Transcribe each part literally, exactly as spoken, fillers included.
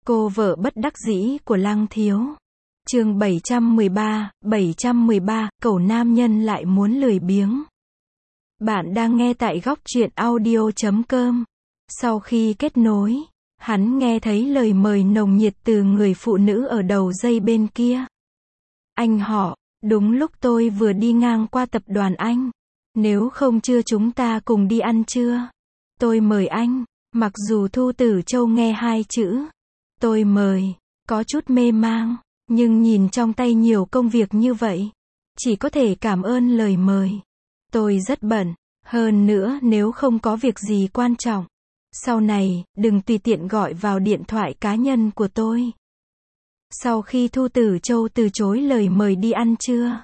Cô vợ bất đắc dĩ của Lăng Thiếu. Chương bảy trăm mười ba, bảy trăm mười ba, cẩu nam nhân lại muốn lười biếng. Bạn đang nghe tại góc truyện audio chấm com. Sau khi kết nối, hắn nghe thấy lời mời nồng nhiệt từ người phụ nữ ở đầu dây bên kia. Anh họ, đúng lúc tôi vừa đi ngang qua tập đoàn anh. Nếu không trưa chúng ta cùng đi ăn trưa. Tôi mời anh. Mặc dù Thu Tử Châu nghe hai chữ tôi mời, có chút mê mang, nhưng nhìn trong tay nhiều công việc như vậy, chỉ có thể cảm ơn lời mời. Tôi rất bận, hơn nữa nếu không có việc gì quan trọng, sau này, đừng tùy tiện gọi vào điện thoại cá nhân của tôi. Sau khi Thu Tử Châu từ chối lời mời đi ăn trưa,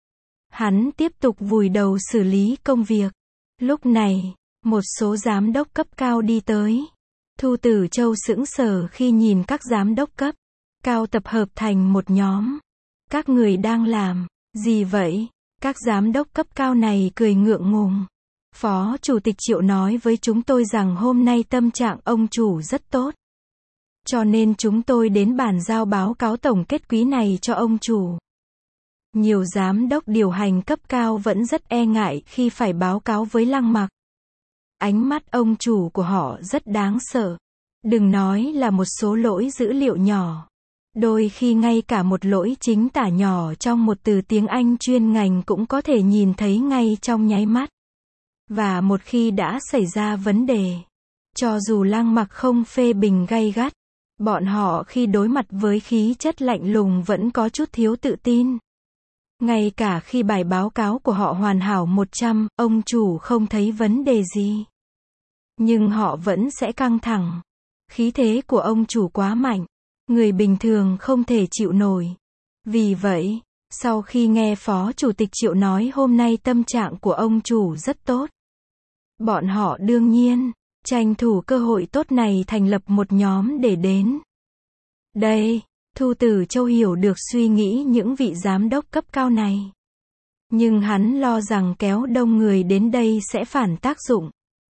hắn tiếp tục vùi đầu xử lý công việc. Lúc này, một số giám đốc cấp cao đi tới. Thu Tử Châu sững sờ khi nhìn các giám đốc cấp cao tập hợp thành một nhóm. Các người đang làm gì vậy? Các giám đốc cấp cao này cười ngượng ngùng. Phó Chủ tịch Triệu nói với chúng tôi rằng hôm nay tâm trạng ông chủ rất tốt. Cho nên chúng tôi đến bàn giao báo cáo tổng kết quý này cho ông chủ. Nhiều giám đốc điều hành cấp cao vẫn rất e ngại khi phải báo cáo với Lăng Mặc. Ánh mắt ông chủ của họ rất đáng sợ. Đừng nói là một số lỗi dữ liệu nhỏ. Đôi khi ngay cả một lỗi chính tả nhỏ trong một từ tiếng Anh chuyên ngành cũng có thể nhìn thấy ngay trong nháy mắt. Và một khi đã xảy ra vấn đề, cho dù Lăng Mặc không phê bình gay gắt, bọn họ khi đối mặt với khí chất lạnh lùng vẫn có chút thiếu tự tin. Ngay cả khi bài báo cáo của họ hoàn hảo một trăm, ông chủ không thấy vấn đề gì. Nhưng họ vẫn sẽ căng thẳng. Khí thế của ông chủ quá mạnh. Người bình thường không thể chịu nổi. Vì vậy, sau khi nghe Phó Chủ tịch Triệu nói hôm nay tâm trạng của ông chủ rất tốt, bọn họ đương nhiên tranh thủ cơ hội tốt này thành lập một nhóm để đến. Đây, Thu Tử Châu hiểu được suy nghĩ những vị giám đốc cấp cao này. Nhưng hắn lo rằng kéo đông người đến đây sẽ phản tác dụng.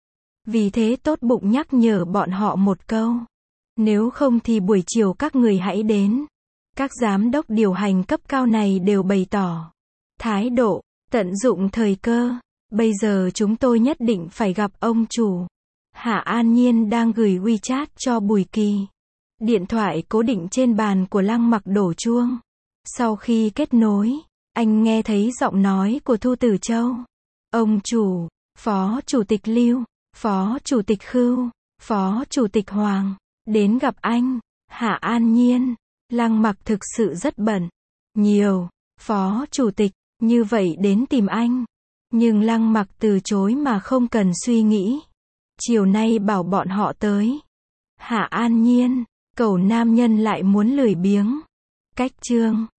Vì thế tốt bụng nhắc nhở bọn họ một câu. Nếu không thì buổi chiều các người hãy đến. Các giám đốc điều hành cấp cao này đều bày tỏ thái độ, tận dụng thời cơ. Bây giờ chúng tôi nhất định phải gặp ông chủ. Hạ An Nhiên đang gửi WeChat cho Bùi Kỳ. Điện thoại cố định trên bàn của Lăng Mặc đổ chuông. Sau khi kết nối, anh nghe thấy giọng nói của Thu Tử Châu. Ông chủ, Phó Chủ tịch Lưu, Phó Chủ tịch Khưu, Phó Chủ tịch Hoàng, đến gặp anh. Hạ An Nhiên, Lăng Mặc thực sự rất bận. Nhiều, Phó Chủ tịch, như vậy đến tìm anh. Nhưng Lăng Mặc từ chối mà không cần suy nghĩ. Chiều nay bảo bọn họ tới. Hạ An Nhiên, cẩu nam nhân lại muốn lười biếng. Cách chương